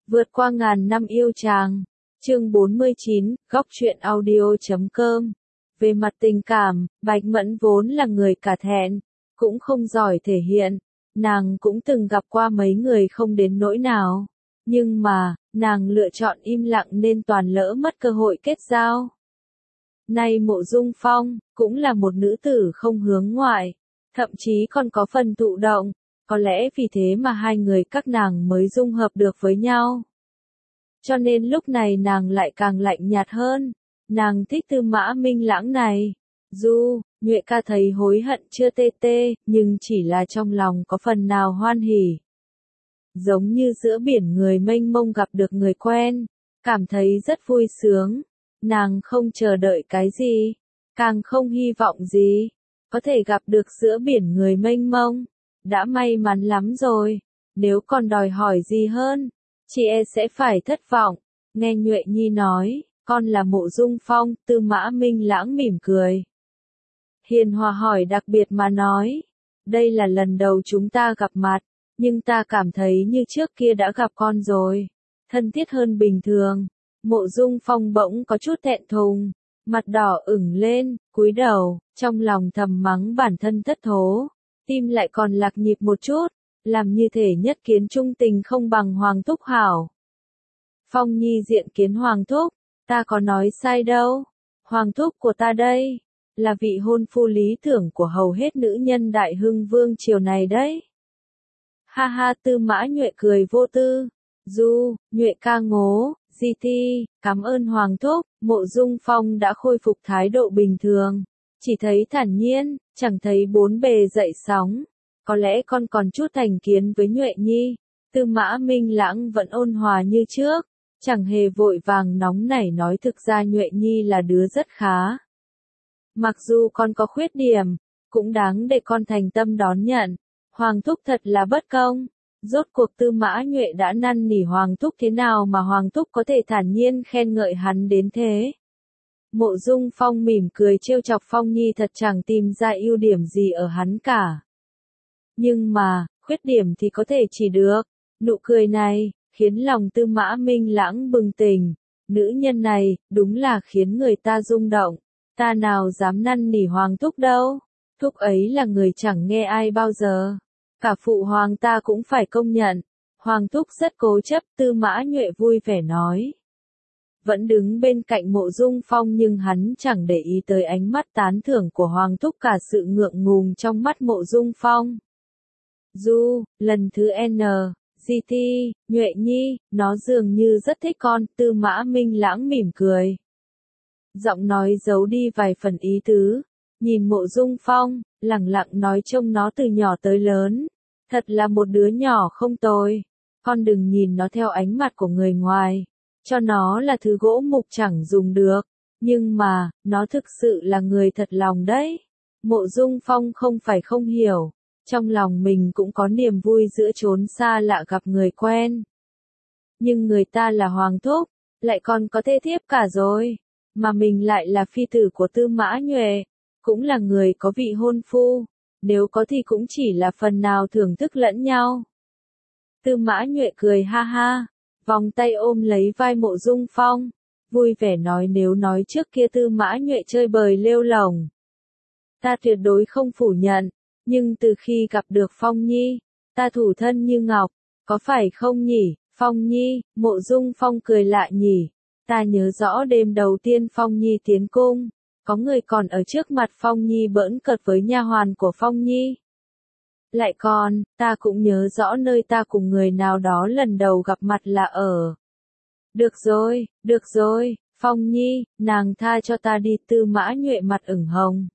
Vượt qua ngàn năm yêu chàng. Chương 49, góc truyện audio.com. Về mặt tình cảm, Bạch Mẫn vốn là người cả thẹn, cũng không giỏi thể hiện. Nàng cũng từng gặp qua mấy người không đến nỗi nào. Nhưng mà, nàng lựa chọn im lặng nên toàn lỡ mất cơ hội kết giao. Nay Mộ Dung Phong, cũng là một nữ tử không hướng ngoại, thậm chí còn có phần thụ động, có lẽ vì thế mà hai người các nàng mới dung hợp được với nhau. Cho nên lúc này nàng lại càng lạnh nhạt hơn, nàng thích Tư Mã Minh Lãng này. Nhuệ ca thấy hối hận chưa tê, nhưng chỉ là trong lòng có phần nào hoan hỉ. Giống như giữa biển người mênh mông gặp được người quen, cảm thấy rất vui sướng. Nàng không chờ đợi cái gì, càng không hy vọng gì, có thể gặp được giữa biển người mênh mông, đã may mắn lắm rồi, nếu còn đòi hỏi gì hơn, chị e sẽ phải thất vọng. Nghe Nhuệ Nhi nói, con là Mộ Dung Phong, Tư Mã Minh Lãng mỉm cười. Hiền hòa hỏi đặc biệt mà nói, đây là lần đầu chúng ta gặp mặt, nhưng ta cảm thấy như trước kia đã gặp con rồi, thân thiết hơn bình thường. Mộ Dung Phong bỗng có chút thẹn thùng, mặt đỏ ửng lên, cúi đầu, trong lòng thầm mắng bản thân thất thố, tim lại còn lạc nhịp một chút, làm như thể nhất kiến trung tình không bằng Hoàng Thúc hảo. Phong Nhi diện kiến Hoàng Thúc, ta có nói sai đâu, Hoàng Thúc của ta đây, là vị hôn phu lý tưởng của hầu hết nữ nhân Đại Hưng Vương triều này đấy. Ha ha, Tư Mã Nhuệ cười vô tư, Nhuệ ca ngố. Cảm ơn Hoàng Thúc. Mộ Dung Phong đã khôi phục thái độ bình thường, chỉ thấy thản nhiên, chẳng thấy bốn bề dậy sóng. Có lẽ con còn chút thành kiến với Nhuệ Nhi. Tư Mã Minh Lãng vẫn ôn hòa như trước, chẳng hề vội vàng nóng nảy nói thực ra Nhuệ Nhi là đứa rất khá. Mặc dù con có khuyết điểm, cũng đáng để con thành tâm đón nhận. Hoàng Thúc thật là bất công. Rốt cuộc Tư Mã Nhuệ đã năn nỉ Hoàng Thúc thế nào mà Hoàng Thúc có thể thản nhiên khen ngợi hắn đến thế? Mộ Dung Phong mỉm cười trêu chọc Phong Nhi thật chẳng tìm ra ưu điểm gì ở hắn cả. Nhưng mà, khuyết điểm thì có thể chỉ được. Nụ cười này, khiến lòng Tư Mã Minh Lãng bừng tỉnh. Nữ nhân này, đúng là khiến người ta rung động. Ta nào dám năn nỉ Hoàng Thúc đâu. Thúc ấy là người chẳng nghe ai bao giờ. Cả phụ hoàng ta cũng phải công nhận. Hoàng Thúc rất cố chấp, Tư Mã Nhuệ vui vẻ nói. Vẫn đứng bên cạnh Mộ Dung Phong nhưng hắn chẳng để ý tới ánh mắt tán thưởng của Hoàng Thúc cả sự ngượng ngùng trong mắt Mộ Dung Phong. Lần thứ N, Nhuệ Nhi, nó dường như rất thích con, Tư Mã Minh Lãng mỉm cười. Giọng nói giấu đi vài phần ý tứ. Nhìn Mộ Dung Phong, lẳng lặng nói trông nó từ nhỏ tới lớn. Thật là một đứa nhỏ không tồi. Con đừng nhìn nó theo ánh mặt của người ngoài. Cho nó là thứ gỗ mục chẳng dùng được. Nhưng mà, nó thực sự là người thật lòng đấy. Mộ Dung Phong không phải không hiểu. Trong lòng mình cũng có niềm vui giữa chốn xa lạ gặp người quen. Nhưng người ta là Hoàng Thúc, lại còn có thê thiếp cả rồi. Mà mình lại là phi tử của Tư Mã Nhuệ. Cũng là người có vị hôn phu, nếu có thì cũng chỉ là phần nào thưởng thức lẫn nhau. Tư Mã Nhuệ cười ha ha, vòng tay ôm lấy vai Mộ Dung Phong, vui vẻ nói nếu nói trước kia Tư Mã Nhuệ chơi bời lêu lổng. Ta tuyệt đối không phủ nhận, nhưng từ khi gặp được Phong Nhi, ta thủ thân như ngọc, có phải không nhỉ, Phong Nhi, Mộ Dung Phong cười lại nhỉ, ta nhớ rõ đêm đầu tiên Phong Nhi tiến cung. Có người còn ở trước mặt Phong Nhi bỡn cợt với nha hoàn của Phong Nhi. Lại còn, ta cũng nhớ rõ nơi ta cùng người nào đó lần đầu gặp mặt là ở. Được rồi, Phong Nhi, nàng tha cho ta đi. Tư Mã Nhuệ mặt ửng hồng.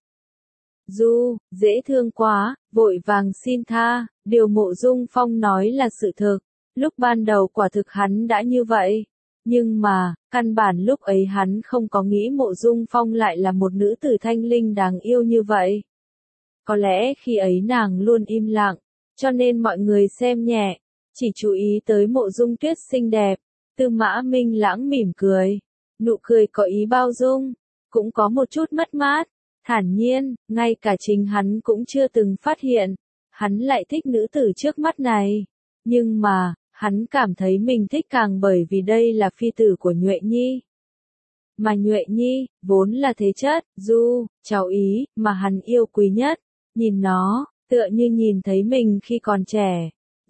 Dễ thương quá, vội vàng xin tha, điều Mộ Dung Phong nói là sự thực. Lúc ban đầu quả thực hắn đã như vậy. Nhưng mà, căn bản lúc ấy hắn không có nghĩ Mộ Dung Phong lại là một nữ tử thanh linh đáng yêu như vậy. Có lẽ khi ấy nàng luôn im lặng, cho nên mọi người xem nhẹ, chỉ chú ý tới Mộ Dung Tuyết xinh đẹp. Tư Mã Minh Lãng mỉm cười, nụ cười có ý bao dung, cũng có một chút mất mát, thản nhiên, ngay cả chính hắn cũng chưa từng phát hiện, hắn lại thích nữ tử trước mắt này. Nhưng mà, Hắn cảm thấy mình thích càng bởi vì đây là phi tử của Nhuệ Nhi. Mà Nhuệ Nhi, vốn là thế chất, cháu Ý, mà hắn yêu quý nhất. Nhìn nó, tựa như nhìn thấy mình khi còn trẻ.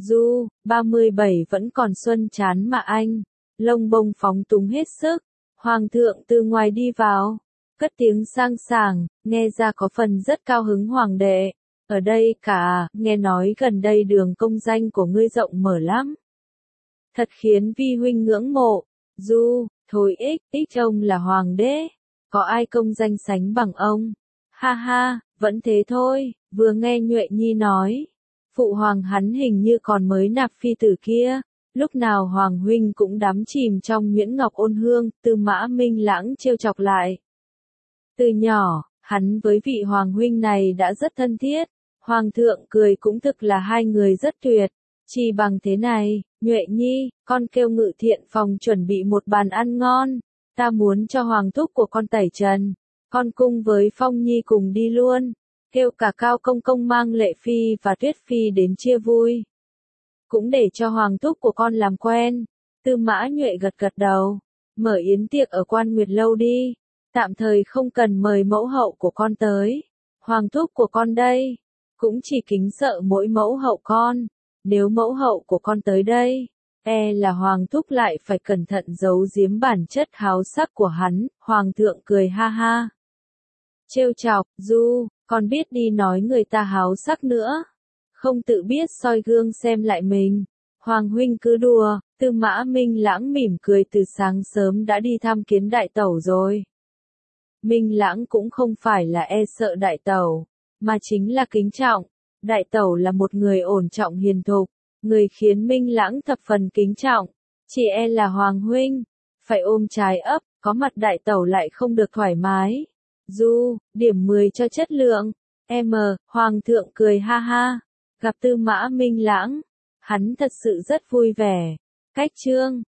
37 vẫn còn xuân chán mà anh. Lông bông phóng túng hết sức. Hoàng thượng từ ngoài đi vào. Cất tiếng sang sảng, nghe ra có phần rất cao hứng hoàng đệ. Ở đây cả, nghe nói gần đây đường công danh của ngươi rộng mở lắm. Thật khiến vi huynh ngưỡng mộ. Thôi ích ông là hoàng đế. Có ai công danh sánh bằng ông? Ha ha, vẫn thế thôi, vừa nghe Nhuệ Nhi nói. Phụ hoàng hắn hình như còn mới nạp phi tử kia. Lúc nào hoàng huynh cũng đắm chìm trong nhuyễn ngọc ôn hương, Tư Mã Minh Lãng trêu chọc lại. Từ nhỏ, hắn với vị hoàng huynh này đã rất thân thiết. Hoàng thượng cười cũng thực là hai người rất tuyệt. Chỉ bằng thế này, Nhuệ Nhi, con kêu Ngự Thiện phòng chuẩn bị một bàn ăn ngon. Ta muốn cho hoàng thúc của con tẩy trần. Con cung với Phong Nhi cùng đi luôn. Kêu cả Cao Công Công mang Lệ Phi và Tuyết Phi đến chia vui. Cũng để cho hoàng thúc của con làm quen. Tư Mã Nhuệ gật gật đầu. Mở yến tiệc ở Quan Nguyệt Lâu đi. Tạm thời không cần mời mẫu hậu của con tới. Hoàng thúc của con đây. Cũng chỉ kính sợ mỗi mẫu hậu con. Nếu mẫu hậu của con tới đây, là hoàng thúc lại phải cẩn thận giấu giếm bản chất háo sắc của hắn. Hoàng thượng cười ha ha. Trêu chọc, con biết đi nói người ta háo sắc nữa. Không tự biết soi gương xem lại mình. Hoàng huynh cứ đùa. Tư Mã Minh Lãng mỉm cười từ sáng sớm đã đi thăm kiến đại tẩu rồi. Minh Lãng cũng không phải là sợ đại tẩu, mà chính là kính trọng. Đại tẩu là một người ổn trọng hiền thục, người khiến Minh Lãng thập phần kính trọng. Chỉ là Hoàng huynh, phải ôm trái ấp, có mặt đại tẩu lại không được thoải mái. Điểm 10 cho chất lượng. Hoàng thượng cười ha ha. Gặp Tư Mã Minh Lãng, hắn thật sự rất vui vẻ. Cách chương